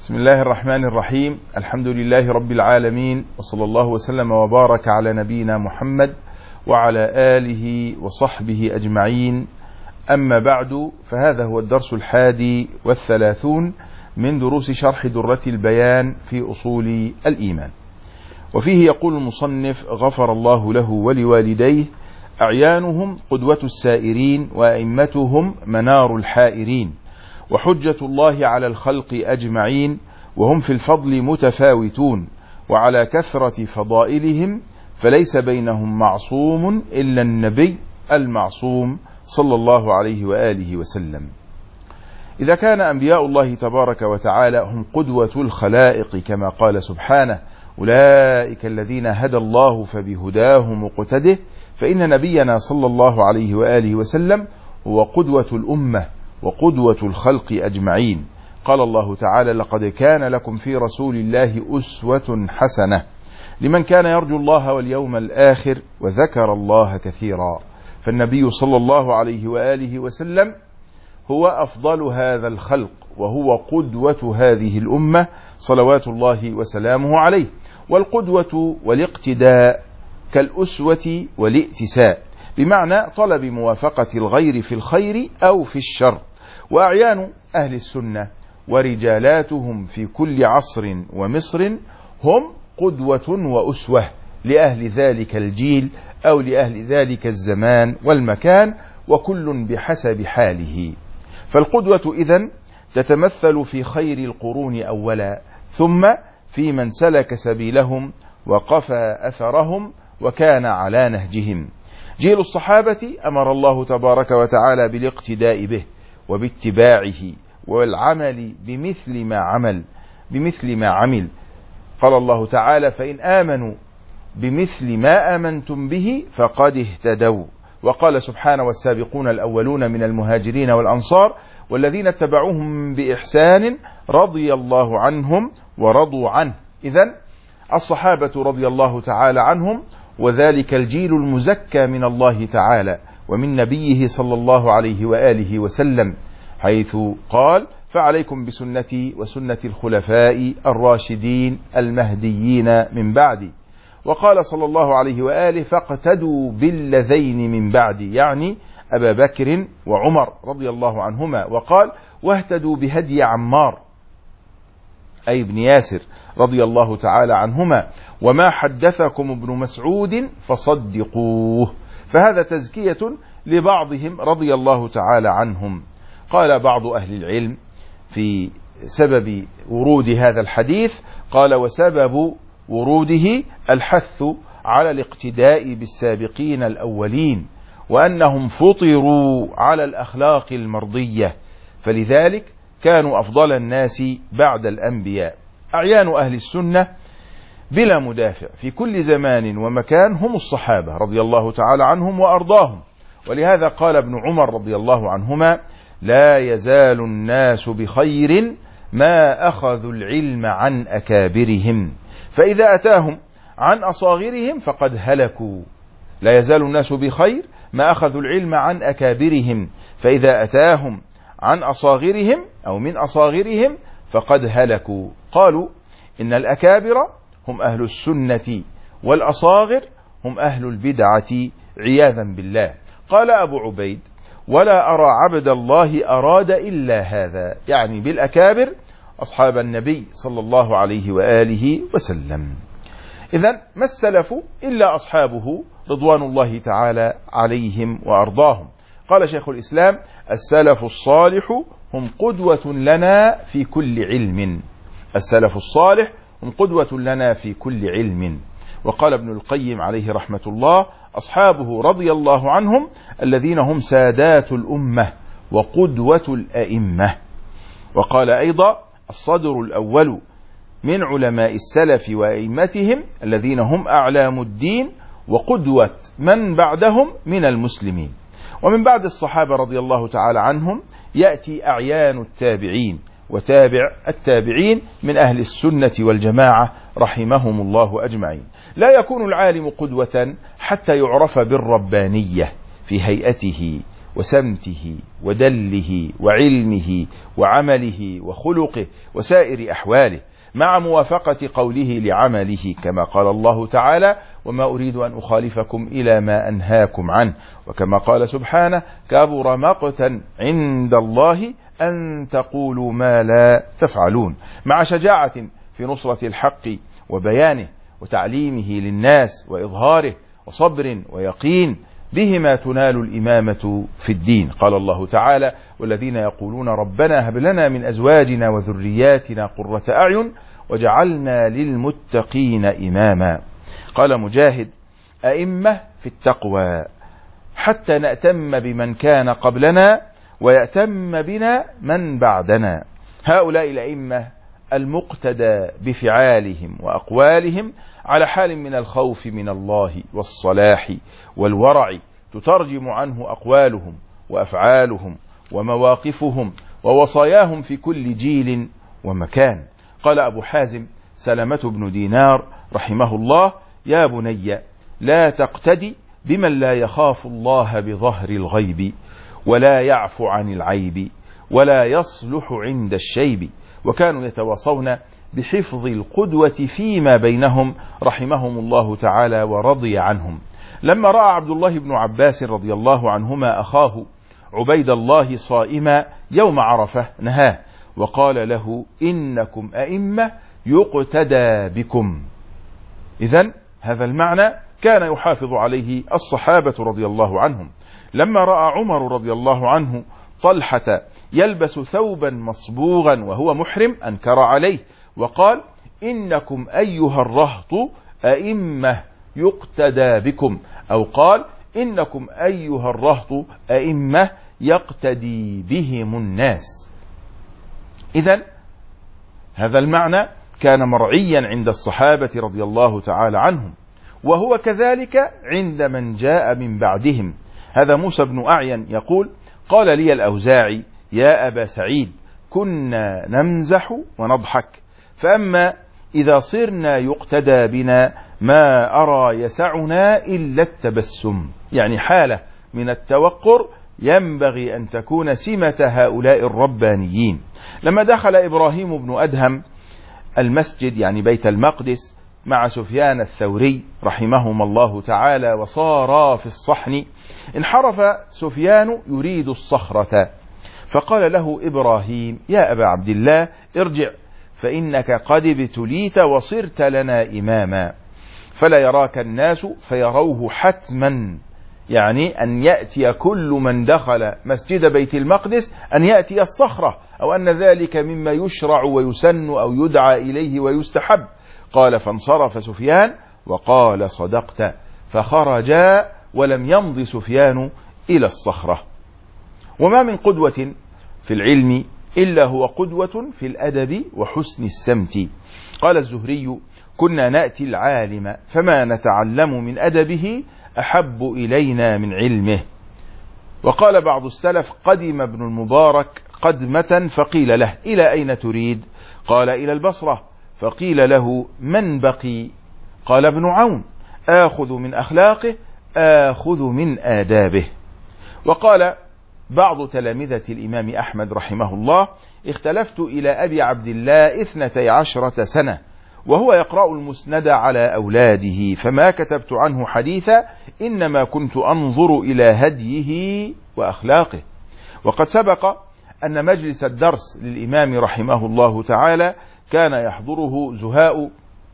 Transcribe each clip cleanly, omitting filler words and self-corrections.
بسم الله الرحمن الرحيم. الحمد لله رب العالمين، وصلى الله وسلم وبارك على نبينا محمد وعلى آله وصحبه أجمعين. أما بعد، فهذا هو الدرس 31 من دروس شرح درة البيان في أصول الإيمان. وفيه يقول المصنف غفر الله له ولوالديه: أعيانهم قدوة السائرين، وأئمتهم منار الحائرين، وحجة الله على الخلق أجمعين، وهم في الفضل متفاوتون، وعلى كثرة فضائلهم فليس بينهم معصوم إلا النبي المعصوم صلى الله عليه وآله وسلم. إذا كان أنبياء الله تبارك وتعالى هم قدوة الخلائق كما قال سبحانه: أولئك الذين هدى الله فبهداه مقتده، فإن نبينا صلى الله عليه وآله وسلم هو قدوة الأمة وقدوة الخلق أجمعين. قال الله تعالى: لقد كان لكم في رسول الله أسوة حسنة لمن كان يرجو الله واليوم الآخر وذكر الله كثيرا. فالنبي صلى الله عليه وآله وسلم هو أفضل هذا الخلق، وهو قدوة هذه الأمة صلوات الله وسلامه عليه. والقدوة والاقتداء كالأسوة والائتساء، بمعنى طلب موافقة الغير في الخير أو في الشر. وأعيان أهل السنة ورجالاتهم في كل عصر ومصر هم قدوة وأسوة لأهل ذلك الجيل أو لأهل ذلك الزمان والمكان، وكل بحسب حاله. فالقدوة إذن تتمثل في خير القرون أولا، ثم في من سلك سبيلهم وقفى أثرهم وكان على نهجهم. جيل الصحابة أمر الله تبارك وتعالى بالاقتداء به وباتباعه والعمل بمثل ما عمل. قال الله تعالى: فإن آمنوا بمثل ما آمنتم به فقد اهتدوا. وقال سبحانه: والسابقون الأولون من المهاجرين والأنصار والذين اتبعوهم بإحسان رضي الله عنهم ورضوا عنه. إذن الصحابة رضي الله تعالى عنهم، وذلك الجيل المزكى من الله تعالى ومن نبيه صلى الله عليه وآله وسلم، حيث قال: فعليكم بسنتي وسنة الخلفاء الراشدين المهديين من بعدي. وقال صلى الله عليه وآله: فاقتدوا بالذين من بعدي، يعني أبا بكر وعمر رضي الله عنهما. وقال: واهتدوا بهدي عمار أي ابن ياسر رضي الله تعالى عنهما، وما حدثكم ابن مسعود فصدقوه. فهذا تزكية لبعضهم رضي الله تعالى عنهم. قال بعض أهل العلم في سبب ورود هذا الحديث، قال: وسبب وروده الحث على الاقتداء بالسابقين الأولين، وأنهم فطروا على الأخلاق المرضية، فلذلك كانوا أفضل الناس بعد الأنبياء. أعيان أهل السنة بلا مدافع في كل زمان ومكان هم الصحابة رضي الله تعالى عنهم وأرضاهم. ولهذا قال ابن عمر رضي الله عنهما: لا يزال الناس بخير ما أخذوا العلم عن أكابرهم، فإذا أتاهم عن أصاغرهم فقد هلكوا. لا يزال الناس بخير ما أخذوا العلم عن أكابرهم، فإذا أتاهم عن أصاغرهم أو من أصاغرهم فقد هلكوا. قالوا: إن الأكابر هم أهل السنة، والأصاغر هم أهل البدعة عياذا بالله. قال أبو عبيد: ولا أرى عبد الله أراد إلا هذا، يعني بالأكابر أصحاب النبي صلى الله عليه وآله وسلم. إذن ما السلف إلا أصحابه رضوان الله تعالى عليهم وأرضاهم. قال شيخ الإسلام: السلف الصالح هم قدوة لنا في كل علم. السلف الصالح هم قدوة لنا في كل علم. وقال ابن القيم عليه رحمة الله: أصحابه رضي الله عنهم الذين هم سادات الأمة وقدوة الأئمة. وقال أيضا: الصدر الأول من علماء السلف وأئمتهم الذين هم أعلام الدين وقدوة من بعدهم من المسلمين. ومن بعد الصحابة رضي الله تعالى عنهم يأتي أعيان التابعين وتابع التابعين من أهل السنة والجماعة رحمهم الله أجمعين. لا يكون العالم قدوة حتى يعرف بالربانية في هيئته وسمته ودله وعلمه وعمله وخلقه وسائر أحواله، مع موافقة قوله لعمله، كما قال الله تعالى: وما أريد أن أخالفكم إلى ما أنهاكم عنه، وكما قال سبحانه: كبر مقتا عند الله أن تقولوا ما لا تفعلون، مع شجاعة في نصرة الحق وبيانه وتعليمه للناس وإظهاره، وصبر ويقين بهما تنال الإمامة في الدين. قال الله تعالى: والذين يقولون ربنا هب لنا من أزواجنا وذرياتنا قرة أعين وجعلنا للمتقين إماما. قال مجاهد: أئمة في التقوى حتى نأتم بمن كان قبلنا ويأتم بنا من بعدنا. هؤلاء الأئمة المقتدى بفعالهم وأقوالهم على حال من الخوف من الله والصلاح والورع، تترجم عنه أقوالهم وأفعالهم ومواقفهم ووصاياهم في كل جيل ومكان. قال أبو حازم سلمة بن دينار رحمه الله: يا بني، لا تقتدي بمن لا يخاف الله بظهر الغيب ولا يعفو عن العيب ولا يصلح عند الشيب. وكانوا يتواصون بحفظ القدوة فيما بينهم رحمهم الله تعالى ورضي عنهم. لما رأى عبد الله بن عباس رضي الله عنهما أخاه عبيد الله صائما يوم عرفة نهاه وقال له: إنكم أئمة يقتدى بكم. إذن هذا المعنى كان يحافظ عليه الصحابة رضي الله عنهم. لما رأى عمر رضي الله عنه طلحة يلبس ثوبا مصبوغا وهو محرم أنكر عليه وقال: إنكم أيها الرهط أئمة يقتدى بكم، أو قال: إنكم أيها الرهط أئمة يقتدي بهم الناس. إذن هذا المعنى كان مرعيا عند الصحابة رضي الله تعالى عنهم، وهو كذلك عند من جاء من بعدهم. هذا موسى بن أعين يقول: قال لي الأوزاعي: يا أبا سعيد، كنا نمزح ونضحك، فأما إذا صرنا يقتدى بنا ما أرى يسعنا إلا التبسم. يعني حالة من التوقر ينبغي أن تكون سمة هؤلاء الربانيين. لما دخل إبراهيم بن أدهم المسجد يعني بيت المقدس مع سفيان الثوري رحمهما الله تعالى وصارا في الصحن، انحرف سفيان يريد الصخرة، فقال له إبراهيم: يا أبا عبد الله، ارجع، فإنك قد ابتليت وصرت لنا إماما، فلا يراك الناس فيروه حتما. يعني أن يأتي كل من دخل مسجد بيت المقدس أن يأتي الصخرة، أو أن ذلك مما يشرع ويسن أو يدعى إليه ويستحب. قال: فانصرف سفيان وقال: صدقت، فخرجا ولم يمض سفيان إلى الصخرة. وما من قدوة في العلم إلا هو قدوة في الأدب وحسن السمت. قال الزهري: كنا نأتي العالم فما نتعلم من أدبه أحب إلينا من علمه. وقال بعض السلف: قدم ابن المبارك قدمة فقيل له: إلى أين تريد؟ قال: إلى البصرة. فقيل له: من بقي؟ قال: ابن عون. آخذ من أخلاقه آخذ من آدابه. وقال بعض تلامذة الإمام أحمد رحمه الله: اختلفت إلى أبي عبد الله 12 سنة وهو يقرأ المسند على أولاده، فما كتبت عنه حديثا، إنما كنت أنظر إلى هديه وأخلاقه. وقد سبق أن مجلس الدرس للإمام رحمه الله تعالى كان يحضره زهاء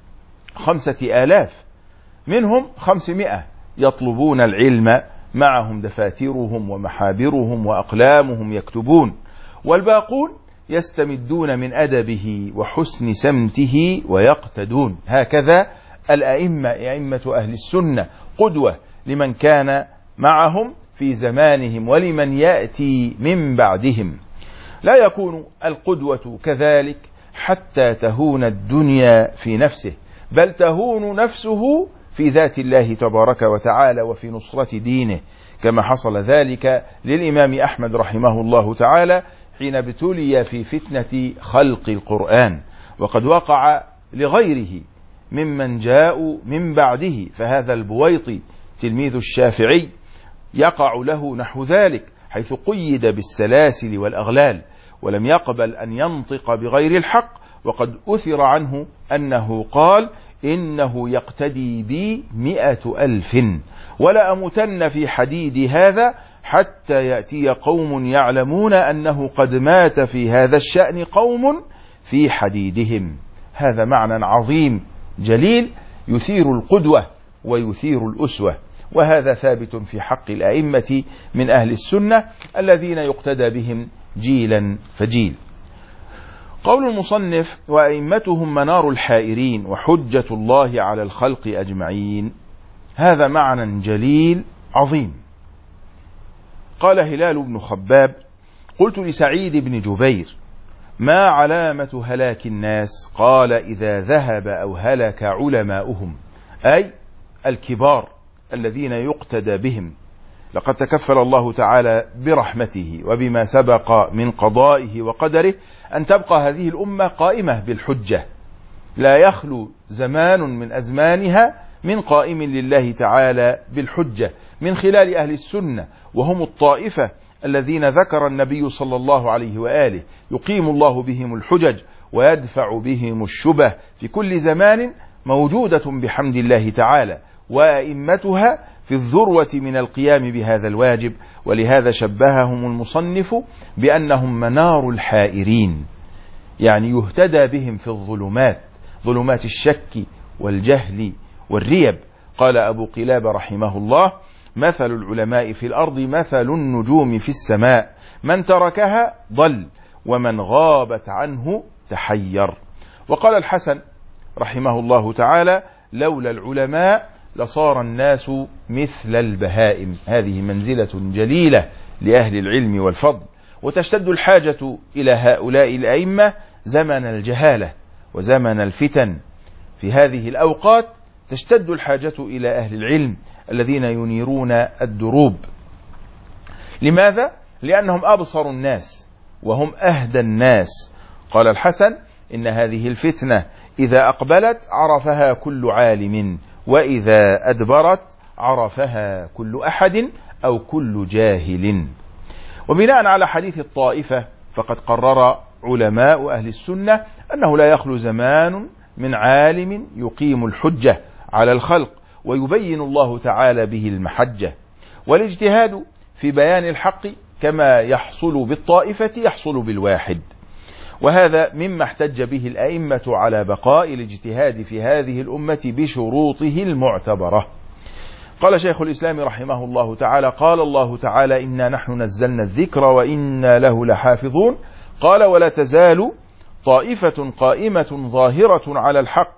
5000، منهم 500 يطلبون العلم، معهم دفاترهم ومحابرهم وأقلامهم يكتبون، والباقون يستمدون من أدبه وحسن سمته ويقتدون. هكذا الأئمة، أئمة أهل السنة، قدوة لمن كان معهم في زمانهم ولمن يأتي من بعدهم. لا يكون القدوة كذلك حتى تهون الدنيا في نفسه، بل تهون نفسه في ذات الله تبارك وتعالى وفي نصرة دينه، كما حصل ذلك للإمام أحمد رحمه الله تعالى حين ابتلي في فتنة خلق القرآن، وقد وقع لغيره ممن جاءوا من بعده. فهذا البويطي تلميذ الشافعي يقع له نحو ذلك، حيث قيد بالسلاسل والأغلال، ولم يقبل أن ينطق بغير الحق، وقد أثر عنه أنه قال: إنه يقتدي بي 100,000 ولا أمتن في حديد هذا حتى يأتي قوم يعلمون أنه قد مات في هذا الشأن قوم في حديدهم. هذا معنى عظيم جليل يثير القدوة ويثير الأسوة، وهذا ثابت في حق الأئمة من أهل السنة الذين يقتدى بهم جيلا فجيل. قول المصنف: وأئمتهم منار الحائرين وحجة الله على الخلق أجمعين، هذا معنى جليل عظيم. قال هلال بن خباب: قلت لسعيد بن جبير: ما علامة هلاك الناس؟ قال: إذا ذهب أو هلك علماؤهم، أي الكبار الذين يقتدى بهم. لقد تكفل الله تعالى برحمته وبما سبق من قضائه وقدره أن تبقى هذه الأمة قائمة بالحجة، لا يخلو زمان من أزمانها من قائم لله تعالى بالحجة من خلال أهل السنة، وهم الطائفة الذين ذكر النبي صلى الله عليه وآله يقيم الله بهم الحجج ويدفع بهم الشبه في كل زمان، موجودة بحمد الله تعالى، وأئمتها في الذروة من القيام بهذا الواجب. ولهذا شبههم المصنف بأنهم منار الحائرين، يعني يهتدى بهم في الظلمات، ظلمات الشك والجهل والريب. قال أبو قلابة رحمه الله: مثل العلماء في الأرض مثل النجوم في السماء، من تركها ضل ومن غابت عنه تحير. وقال الحسن رحمه الله تعالى: لولا العلماء لصار الناس مثل البهائم. هذه منزلة جليلة لأهل العلم والفضل، وتشتد الحاجة إلى هؤلاء الأئمة زمن الجهالة وزمن الفتن. في هذه الأوقات تشتد الحاجة إلى أهل العلم الذين ينيرون الدروب. لماذا؟ لأنهم أبصر الناس وهم أهدى الناس. قال الحسن: إن هذه الفتنة إذا أقبلت عرفها كل عالم، وإذا أدبرت عرفها كل أحد أو كل جاهل. وبناء على حديث الطائفة فقد قرر علماء أهل السنة أنه لا يخلو زمان من عالم يقيم الحجة على الخلق ويبين الله تعالى به المحجة. والاجتهاد في بيان الحق كما يحصل بالطائفة يحصل بالواحد، وهذا مما احتج به الأئمة على بقاء الاجتهاد في هذه الأمة بشروطه المعتبرة. قال شيخ الإسلام رحمه الله تعالى: قال الله تعالى: إنا نحن نزلنا الذكر وإنا له لحافظون. قال: ولا تزال طائفة قائمة ظاهرة على الحق،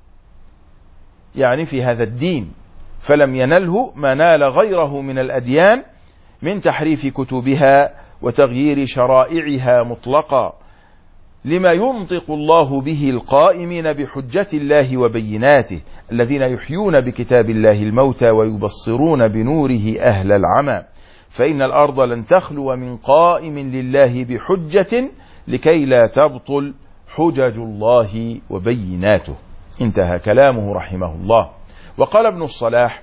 يعني في هذا الدين، فلم ينله ما نال غيره من الأديان من تحريف كتبها وتغيير شرائعها مطلقا، لما ينطق الله به القائمين بحجة الله وبيناته، الذين يحيون بكتاب الله الموتى ويبصرون بنوره أهل العمى، فإن الأرض لن تخلو من قائم لله بحجة لكي لا تبطل حجج الله وبيناته. انتهى كلامه رحمه الله. وقال ابن الصلاح: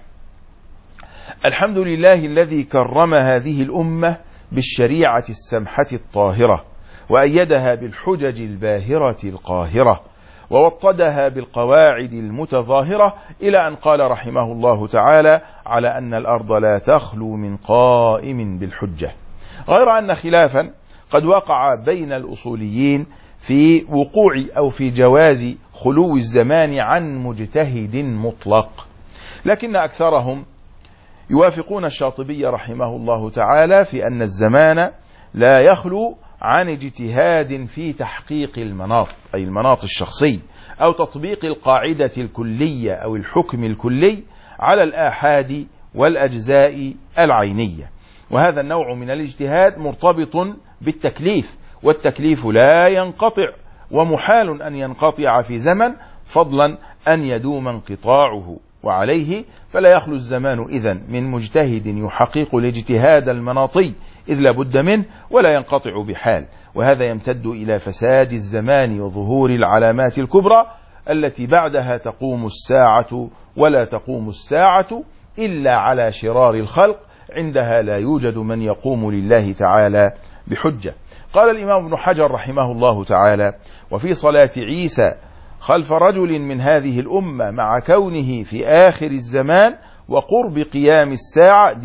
الحمد لله الذي كرم هذه الأمة بالشريعة السمحة الطاهرة، وأيدها بالحجج الباهرة القاهرة، ووطدها بالقواعد المتظاهرة، إلى أن قال رحمه الله تعالى: على أن الأرض لا تخلو من قائم بالحجة. غير أن خلافا قد وقع بين الأصوليين في وقوع أو في جواز خلو الزمان عن مجتهد مطلق، لكن أكثرهم يوافقون الشاطبي رحمه الله تعالى في أن الزمان لا يخلو عن اجتهاد في تحقيق المناط، أي المناط الشخصي، أو تطبيق القاعدة الكلية أو الحكم الكلي على الآحاد والأجزاء العينية. وهذا النوع من الاجتهاد مرتبط بالتكليف، والتكليف لا ينقطع، ومحال أن ينقطع في زمن، فضلا أن يدوم انقطاعه. وعليه فلا يخلو الزمان إذن من مجتهد يحقق الاجتهاد المناطي، إذ لا بد منه ولا ينقطع بحال. وهذا يمتد إلى فساد الزمان وظهور العلامات الكبرى التي بعدها تقوم الساعة، ولا تقوم الساعة إلا على شرار الخلق عندها لا يوجد من يقوم لله تعالى بحجة. قال الإمام ابن حجر رحمه الله تعالى: وفي صلاة عيسى خلف رجل من هذه الأمة مع كونه في آخر الزمان وقرب قيام الساعة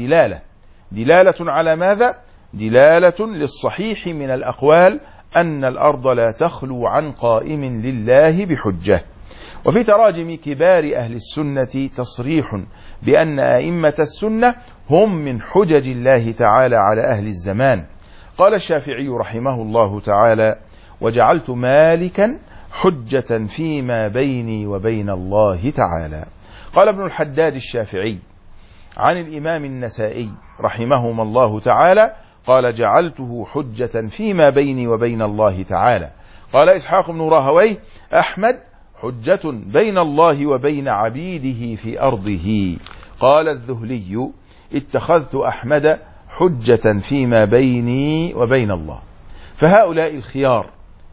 دلالة على ماذا؟ دلالة للصحيح من الأقوال أن الأرض لا تخلو عن قائم لله بحجة. وفي تراجم كبار أهل السنة تصريح بأن أئمة السنة هم من حجج الله تعالى على أهل الزمان. قال الشافعي رحمه الله تعالى: وجعلت مالكا حجة فيما بيني وبين الله تعالى. قال ابن الحداد الشافعي عن الإمام النسائي رحمهما الله تعالى قال: جعلته حجة فيما بيني وبين الله تعالى. قال إسحاق بن راهويه: أحمد حجة بين الله وبين عبيده في أرضه. قال الذهلي: اتخذت أحمد حجة فيما بيني وبين الله. فهؤلاء الخيار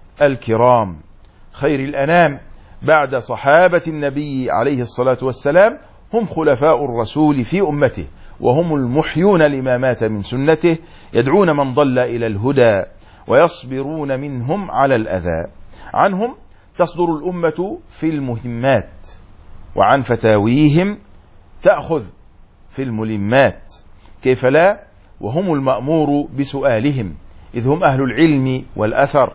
الكرام خير الأنام بعد صحابة النبي عليه الصلاة والسلام هم خلفاء الرسول في أمته، وهم المحيون لما مات من سنته، يدعون من ضل إلى الهدى ويصبرون منهم على الأذى. عنهم تصدر الأمة في المهمات، وعن فتاويهم تأخذ في الملمات. كيف لا وهم المأمور بسؤالهم، إذ هم أهل العلم والأثر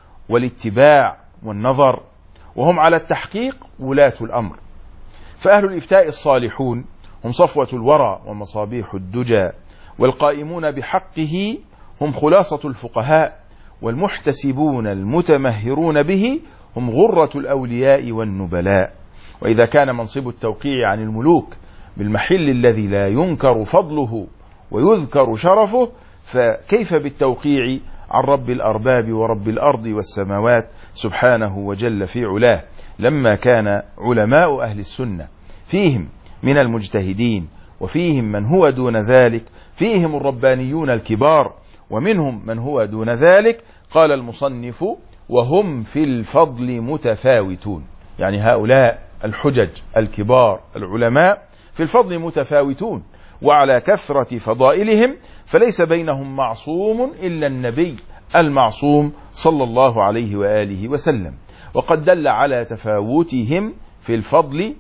والاتباع والنظر، وهم على التحقيق ولاة الأمر. فأهل الإفتاء الصالحون هم صفوة الورى ومصابيح الدجى، والقائمون بحقه هم خلاصة الفقهاء، والمحتسبون المتمهرون به هم غرة الأولياء والنبلاء. وإذا كان منصب التوقيع عن الملوك بالمحل الذي لا ينكر فضله ويذكر شرفه، فكيف بالتوقيع عن رب الأرباب ورب الأرض والسماوات سبحانه وجل في علاه، لما كان علماء أهل السنة فيهم من المجتهدين، وفيهم من هو دون ذلك، فيهم الربانيون الكبار، ومنهم من هو دون ذلك. قال المصنف: وهم في الفضل متفاوتون، يعني هؤلاء الحجج الكبار العلماء في الفضل متفاوتون، وعلى كثرة فضائلهم فليس بينهم معصوم إلا النبي المعصوم صلى الله عليه وآله وسلم. وقد دل على تفاوتهم في الفضل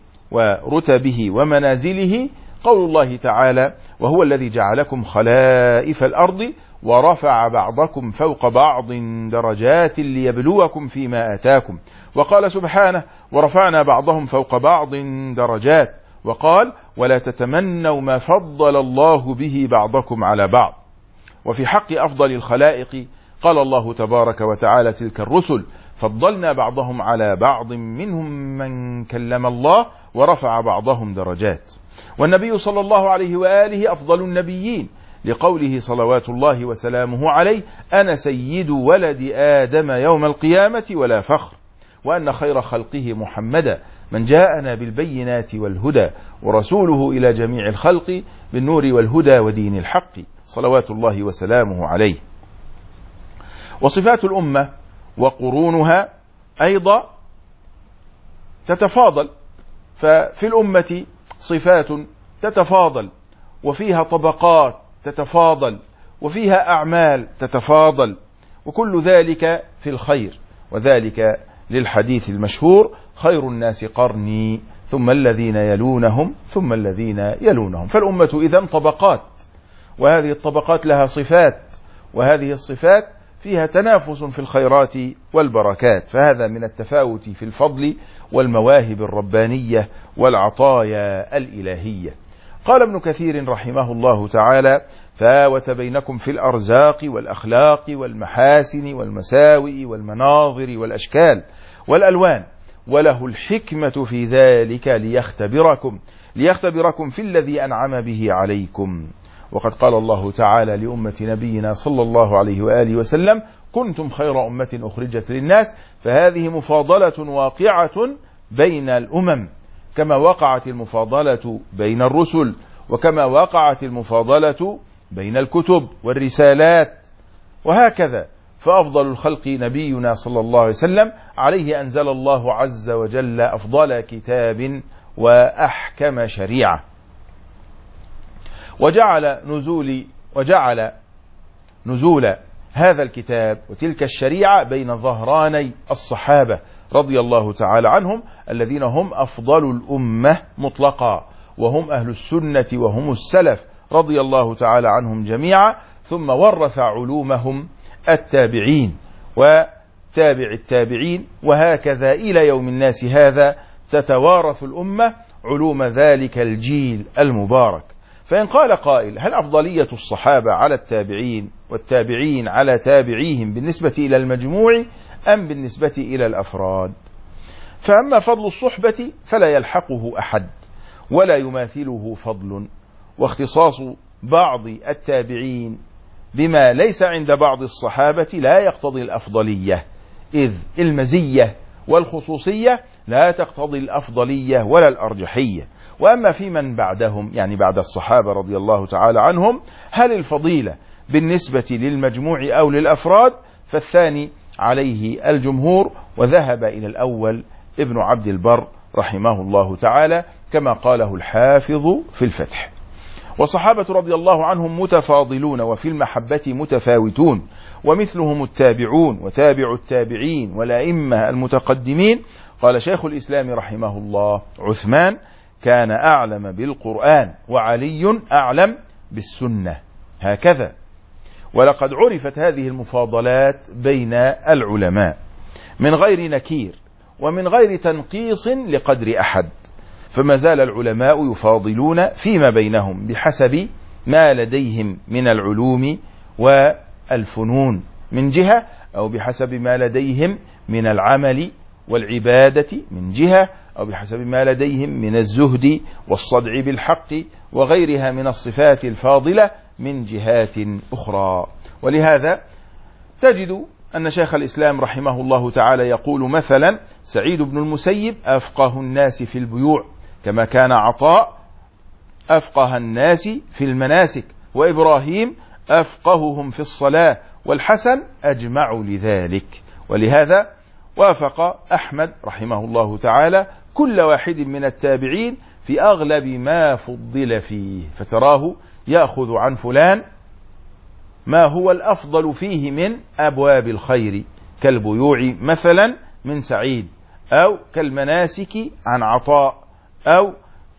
ورتبه ومنازله قول الله تعالى: وهو الذي جعلكم خلائف الأرض ورفع بعضكم فوق بعض درجات ليبلوكم فيما آتاكم. وقال سبحانه: ورفعنا بعضهم فوق بعض درجات. وقال: ولا تتمنوا ما فضل الله به بعضكم على بعض. وفي حق أفضل الخلائق قال الله تبارك وتعالى: تلك الرسل فضلنا بعضهم على بعض منهم من كلم الله ورفع بعضهم درجات. والنبي صلى الله عليه وآله أفضل النبيين، لقوله صلوات الله وسلامه عليه: أنا سيد ولد آدم يوم القيامة ولا فخر. وأن خير خلقه محمدا من جاءنا بالبينات والهدى، ورسوله إلى جميع الخلق بالنور والهدى ودين الحق، صلوات الله وسلامه عليه. وصفات الأمة وقرونها أيضا تتفاضل، ففي الأمة صفات تتفاضل، وفيها طبقات تتفاضل، وفيها أعمال تتفاضل، وكل ذلك في الخير. وذلك للحديث المشهور: خير الناس قرني ثم الذين يلونهم ثم الذين يلونهم. فالأمة إذن طبقات، وهذه الطبقات لها صفات، وهذه الصفات فيها تنافس في الخيرات والبركات، فهذا من التفاوت في الفضل والمواهب الربانية والعطايا الإلهية. قال ابن كثير رحمه الله تعالى: فاوت بينكم في الأرزاق والأخلاق والمحاسن والمساوئ والمناظر والأشكال والألوان، وله الحكمة في ذلك ليختبركم في الذي أنعم به عليكم. وقد قال الله تعالى لأمة نبينا صلى الله عليه وآله وسلم: كنتم خير أمة أخرجت للناس. فهذه مفاضلة واقعة بين الأمم، كما وقعت المفاضلة بين الرسل، وكما وقعت المفاضلة بين الكتب والرسالات، وهكذا. فأفضل الخلق نبينا صلى الله عليه وسلم، عليه أنزل الله عز وجل أفضل كتاب وأحكم شريعة. وجعل نزول هذا الكتاب وتلك الشريعة بين ظهراني الصحابة رضي الله تعالى عنهم، الذين هم أفضل الأمة مطلقا، وهم أهل السنة وهم السلف رضي الله تعالى عنهم جميعا. ثم ورث علومهم التابعين وتابع التابعين، وهكذا إلى يوم الناس هذا تتوارث الأمة علوم ذلك الجيل المبارك. فإن قال قائل: هل أفضلية الصحابة على التابعين والتابعين على تابعيهم بالنسبة إلى المجموع أم بالنسبة إلى الأفراد؟ فأما فضل الصحبة فلا يلحقه أحد ولا يماثله فضل، واختصاص بعض التابعين بما ليس عند بعض الصحابة لا يقتضي الأفضلية، إذ المزية والخصوصية لا تقتضي الأفضلية ولا الأرجحية. وأما في من بعدهم، يعني بعد الصحابة رضي الله تعالى عنهم، هل الفضيلة بالنسبة للمجموع أو للأفراد؟ فالثاني عليه الجمهور، وذهب إلى الأول ابن عبد البر رحمه الله تعالى كما قاله الحافظ في الفتح. والصحابة رضي الله عنهم متفاضلون وفي المحبة متفاوتون، ومثلهم التابعون وتابع التابعين والأئمة المتقدمين. قال شيخ الإسلام رحمه الله: عثمان كان أعلم بالقرآن وعلي أعلم بالسنة، هكذا. ولقد عرفت هذه المفاضلات بين العلماء من غير نكير ومن غير تنقيص لقدر أحد، فما زال العلماء يفاضلون فيما بينهم بحسب ما لديهم من العلوم والفنون من جهة، أو بحسب ما لديهم من العمل والعبادة من جهة، أو بحسب ما لديهم من الزهد والصدع بالحق وغيرها من الصفات الفاضلة من جهات أخرى. ولهذا تجد أن شيخ الإسلام رحمه الله تعالى يقول مثلا: سعيد بن المسيب أفقه الناس في البيوع، كما كان عطاء أفقه الناس في المناسك، وإبراهيم أفقههم في الصلاة، والحسن أجمع لذلك. ولهذا وافق أحمد رحمه الله تعالى كل واحد من التابعين في أغلب ما فضل فيه، فتراه يأخذ عن فلان ما هو الأفضل فيه من أبواب الخير، كالبيوع مثلا من سعيد، أو كالمناسك عن عطاء، أو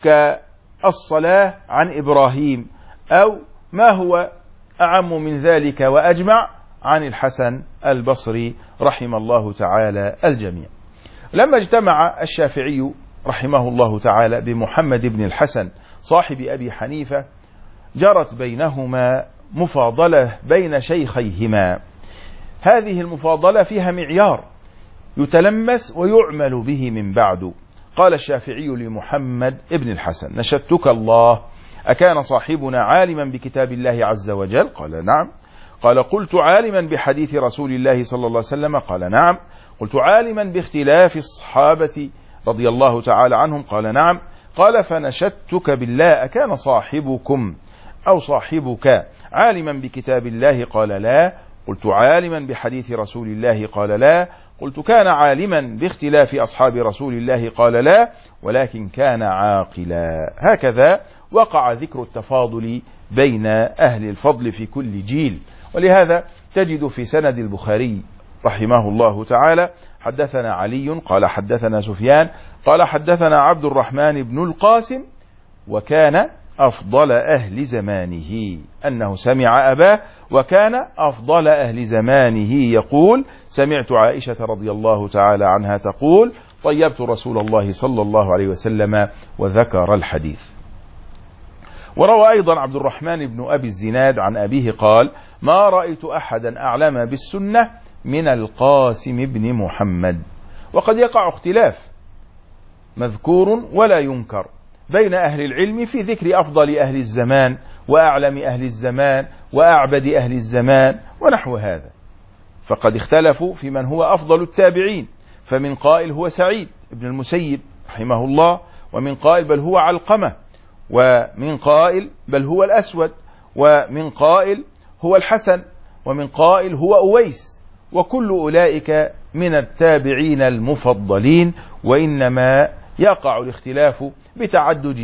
كالصلاة عن إبراهيم، أو ما هو أعم من ذلك وأجمع عن الحسن البصري رحمه الله تعالى الجميع. لما اجتمع الشافعي رحمه الله تعالى بمحمد بن الحسن صاحب أبي حنيفة، جرت بينهما مفاضلة بين شيخيهما. هذه المفاضلة فيها معيار يتلمس ويعمل به من بعد. قال الشافعي لمحمد بن الحسن: نشدتك الله، أكان صاحبنا عالما بكتاب الله عز وجل؟ قال: نعم. قال: قلت عالما بحديث رسول الله صلى الله عليه وسلم؟ قال: نعم. قلت عالما باختلاف الصحابة رضي الله تعالى عنهم؟ قال: نعم. قال: فنشدتك بالله، أكان صاحبكم أو صاحبك عالما بكتاب الله؟ قال: لا. قلت عالما بحديث رسول الله؟ قال: لا. قلت كان عالما باختلاف أصحاب رسول الله؟ قال: لا، ولكن كان عاقلا. هكذا وقع ذكر التفاضل بين أهل الفضل في كل جيل. ولهذا تجد في سند البخاري رحمه الله تعالى: حدثنا علي قال حدثنا سفيان قال حدثنا عبد الرحمن بن القاسم، وكان أفضل أهل زمانه، أنه سمع أباه وكان أفضل أهل زمانه يقول: سمعت عائشة رضي الله تعالى عنها تقول: طيبت رسول الله صلى الله عليه وسلم، وذكر الحديث. وروى أيضا عبد الرحمن بن أبي الزناد عن أبيه قال: ما رأيت أحدا أعلم بالسنة من القاسم بن محمد. وقد يقع اختلاف مذكور ولا ينكر بين أهل العلم في ذكر أفضل أهل الزمان وأعلم أهل الزمان وأعبد أهل الزمان ونحو هذا، فقد اختلفوا في من هو أفضل التابعين، فمن قائل هو سعيد بن المسيب رحمه الله، ومن قائل بل هو علقمة، ومن قائل بل هو الأسود، ومن قائل هو الحسن، ومن قائل هو أويس، وكل أولئك من التابعين المفضلين، وإنما يقع الاختلاف بتعدد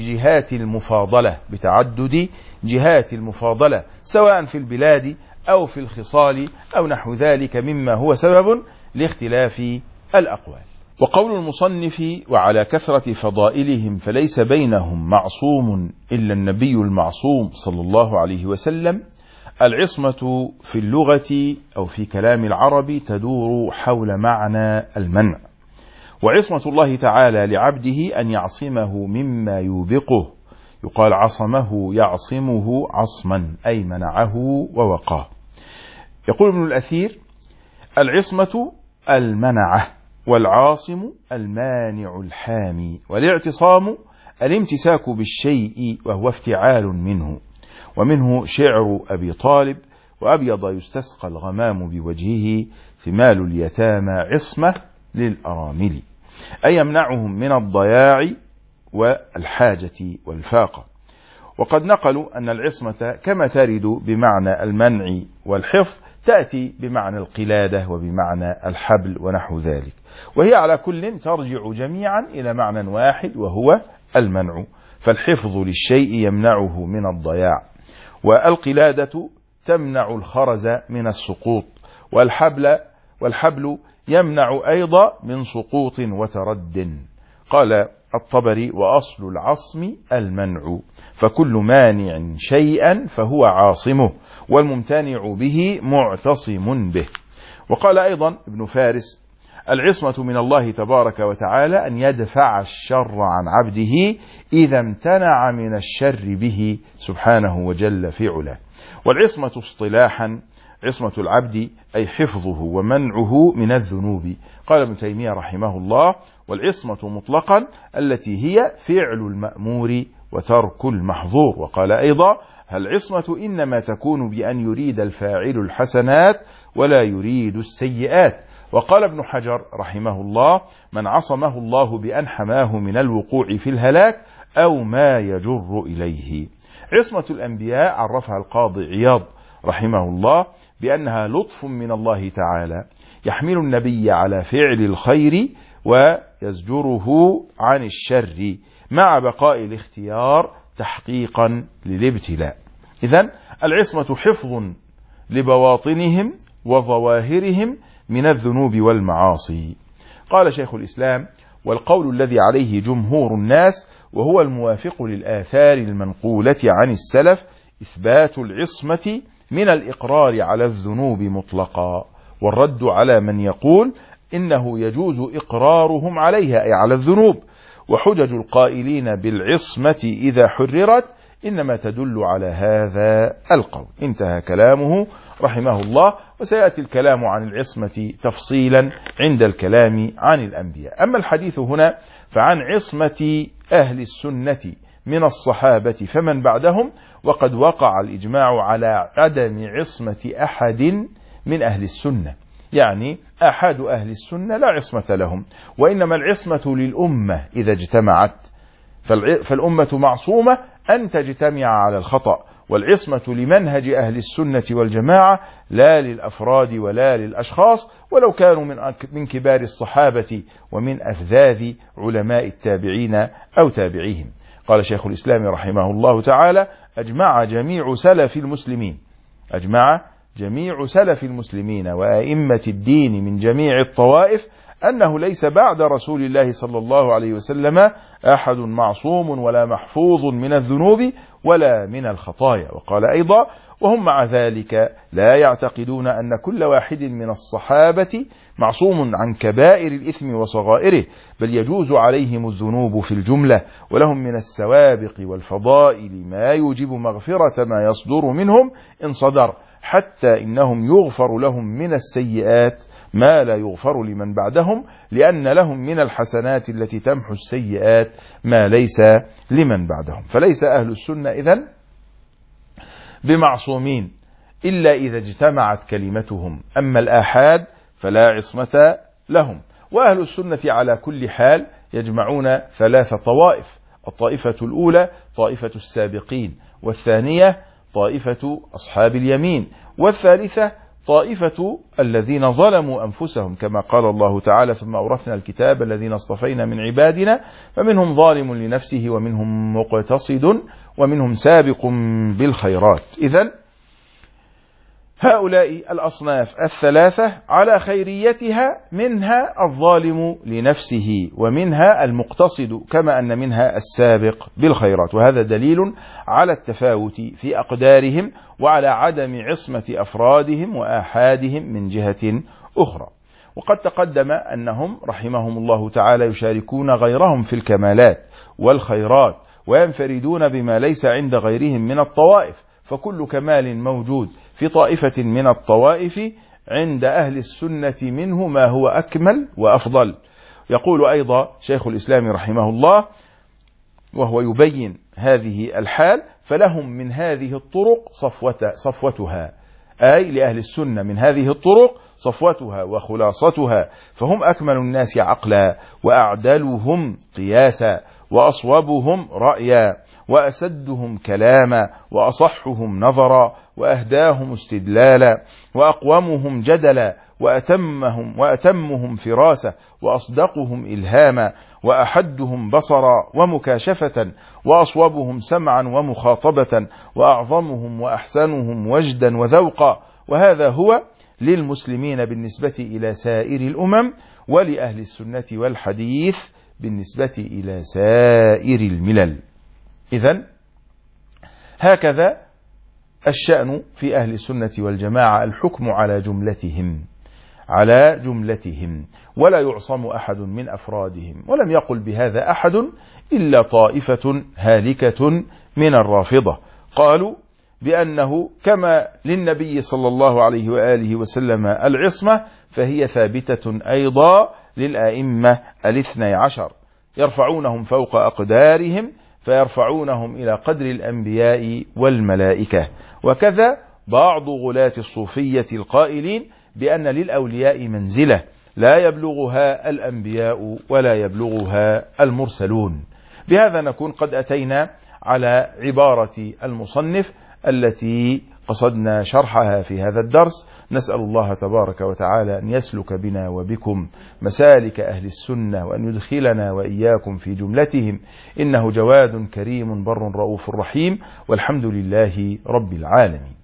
جهات المفاضلة سواء في البلاد أو في الخصال أو نحو ذلك مما هو سبب لاختلاف الأقوال. وقول المصنف وعلى كثرة فضائلهم فليس بينهم معصوم إلا النبي المعصوم صلى الله عليه وسلم. العصمة في اللغة أو في كلام العرب تدور حول معنى المنع، وعصمة الله تعالى لعبده أن يعصمه مما يوبقه، يقال عصمه يعصمه عصما أي منعه ووقاه. يقول ابن الأثير: العصمة المنعة، والعاصم المانع الحامي، والاعتصام الامتساك بالشيء وهو افتعال منه. ومنه شعر أبي طالب: وأبيض يستسقى الغمام بوجهه ثمال اليتامى عصمة للأرامل، أي يمنعهم من الضياع والحاجة والفاقة. وقد نقلوا أن العصمة كما ترد بمعنى المنع والحفظ تأتي بمعنى القلادة وبمعنى الحبل ونحو ذلك، وهي على كل ترجع جميعا إلى معنى واحد وهو المنع، فالحفظ للشيء يمنعه من الضياع، والقلادة تمنع الخرز من السقوط، والحبل يمنع أيضا من سقوط وترد. قال الطبري: وأصل العصم المنع، فكل مانع شيئا فهو عاصمه، والممتنع به معتصم به. وقال أيضا ابن فارس: العصمة من الله تبارك وتعالى أن يدفع الشر عن عبده إذا امتنع من الشر به سبحانه وجل في علاه. والعصمة اصطلاحا عصمة العبد أي حفظه ومنعه من الذنوب. قال ابن تيمية رحمه الله: والعصمة مطلقا التي هي فعل المأمور وترك المحظور. وقال أيضا: العصمة إنما تكون بأن يريد الفاعل الحسنات ولا يريد السيئات. وقال ابن حجر رحمه الله: من عصمه الله بأن حماه من الوقوع في الهلاك أو ما يجر إليه. عصمة الأنبياء عرفها القاضي عياض رحمه الله بأنها لطف من الله تعالى يحمل النبي على فعل الخير ويزجره عن الشر مع بقاء الاختيار تحقيقا للابتلاء. إذن العصمة حفظ لبواطنهم وظواهرهم من الذنوب والمعاصي. قال شيخ الإسلام: والقول الذي عليه جمهور الناس وهو الموافق للآثار المنقولة عن السلف إثبات العصمة من الإقرار على الذنوب مطلقا، والرد على من يقول إنه يجوز إقرارهم عليها أي على الذنوب. وحجج القائلين بالعصمة إذا حررت إنما تدل على هذا القول. انتهى كلامه رحمه الله. وسيأتي الكلام عن العصمة تفصيلا عند الكلام عن الأنبياء. أما الحديث هنا فعن عصمة أهل السنة من الصحابة فمن بعدهم، وقد وقع الإجماع على عدم عصمة أحد من أهل السنة، يعني أحد أهل السنة لا عصمة لهم، وإنما العصمة للأمة إذا اجتمعت، فالأمة معصومة أن تجتمع على الخطأ، والعصمة لمنهج أهل السنة والجماعة لا للأفراد ولا للأشخاص ولو كانوا من كبار الصحابة ومن أفذاذ علماء التابعين أو تابعيهم. قال شيخ الإسلام رحمه الله تعالى: أجمع جميع سلف المسلمين وأئمة الدين من جميع الطوائف أنه ليس بعد رسول الله صلى الله عليه وسلم أحد معصوم ولا محفوظ من الذنوب ولا من الخطايا. وقال أيضا: وهم مع ذلك لا يعتقدون أن كل واحد من الصحابة معصوم عن كبائر الإثم وصغائره، بل يجوز عليهم الذنوب في الجملة، ولهم من السوابق والفضائل ما يوجب مغفرة ما يصدر منهم إن صدر، حتى إنهم يغفر لهم من السيئات ما لا يغفر لمن بعدهم، لأن لهم من الحسنات التي تمحو السيئات ما ليس لمن بعدهم. فليس أهل السنة إذن بمعصومين إلا إذا اجتمعت كلمتهم، أما الآحاد فلا عصمة لهم. وأهل السنة على كل حال يجمعون 3 طوائف: الطائفة الأولى طائفة السابقين، والثانية طائفة أصحاب اليمين، والثالثة طائفة الذين ظلموا أنفسهم، كما قال الله تعالى: ثم أورثنا الكتاب الذين اصطفينا من عبادنا فمنهم ظالم لنفسه ومنهم مقتصد ومنهم سابق بالخيرات. إذن هؤلاء الأصناف الثلاثة على خيريتها، منها الظالم لنفسه ومنها المقتصد، كما أن منها السابق بالخيرات. وهذا دليل على التفاوت في أقدارهم وعلى عدم عصمة أفرادهم وآحادهم من جهة أخرى. وقد تقدم أنهم رحمهم الله تعالى يشاركون غيرهم في الكمالات والخيرات وينفردون بما ليس عند غيرهم من الطوائف، فكل كمال موجود في طائفة من الطوائف عند أهل السنة منه ما هو أكمل وأفضل. يقول أيضا شيخ الإسلام رحمه الله وهو يبين هذه الحال: فلهم من هذه الطرق صفوتها، أي لأهل السنة من هذه الطرق صفوتها وخلاصتها، فهم أكمل الناس عقلا وأعدلهم قياسا وأصوبهم رأيا وأسدهم كلاما وأصحهم نظرا وأهداهم استدلالا وأقومهم جدلا وأتمهم فراسة وأصدقهم إلهاما وأحدهم بصرا ومكاشفة وأصوبهم سمعا ومخاطبة وأعظمهم وأحسنهم وجدا وذوقا. وهذا هو للمسلمين بالنسبة إلى سائر الأمم، ولأهل السنة والحديث بالنسبة إلى سائر الملل. إذن هكذا الشأن في أهل السنة والجماعة، الحكم على جملتهم ولا يعصم أحد من أفرادهم. ولم يقل بهذا أحد إلا طائفة هالكة من الرافضة، قالوا بأنه كما للنبي صلى الله عليه وآله وسلم العصمة فهي ثابتة أيضا للأئمة 12، يرفعونهم فوق أقدارهم فيرفعونهم إلى قدر الأنبياء والملائكة. وكذا بعض غلاة الصوفية القائلين بأن للأولياء منزلة لا يبلغها الأنبياء ولا يبلغها المرسلون. بهذا نكون قد أتينا على عبارة المصنف التي قصدنا شرحها في هذا الدرس. نسأل الله تبارك وتعالى أن يسلك بنا وبكم مسالك أهل السنة وأن يدخلنا وإياكم في جملتهم، إنه جواد كريم بر رؤوف رحيم، والحمد لله رب العالمين.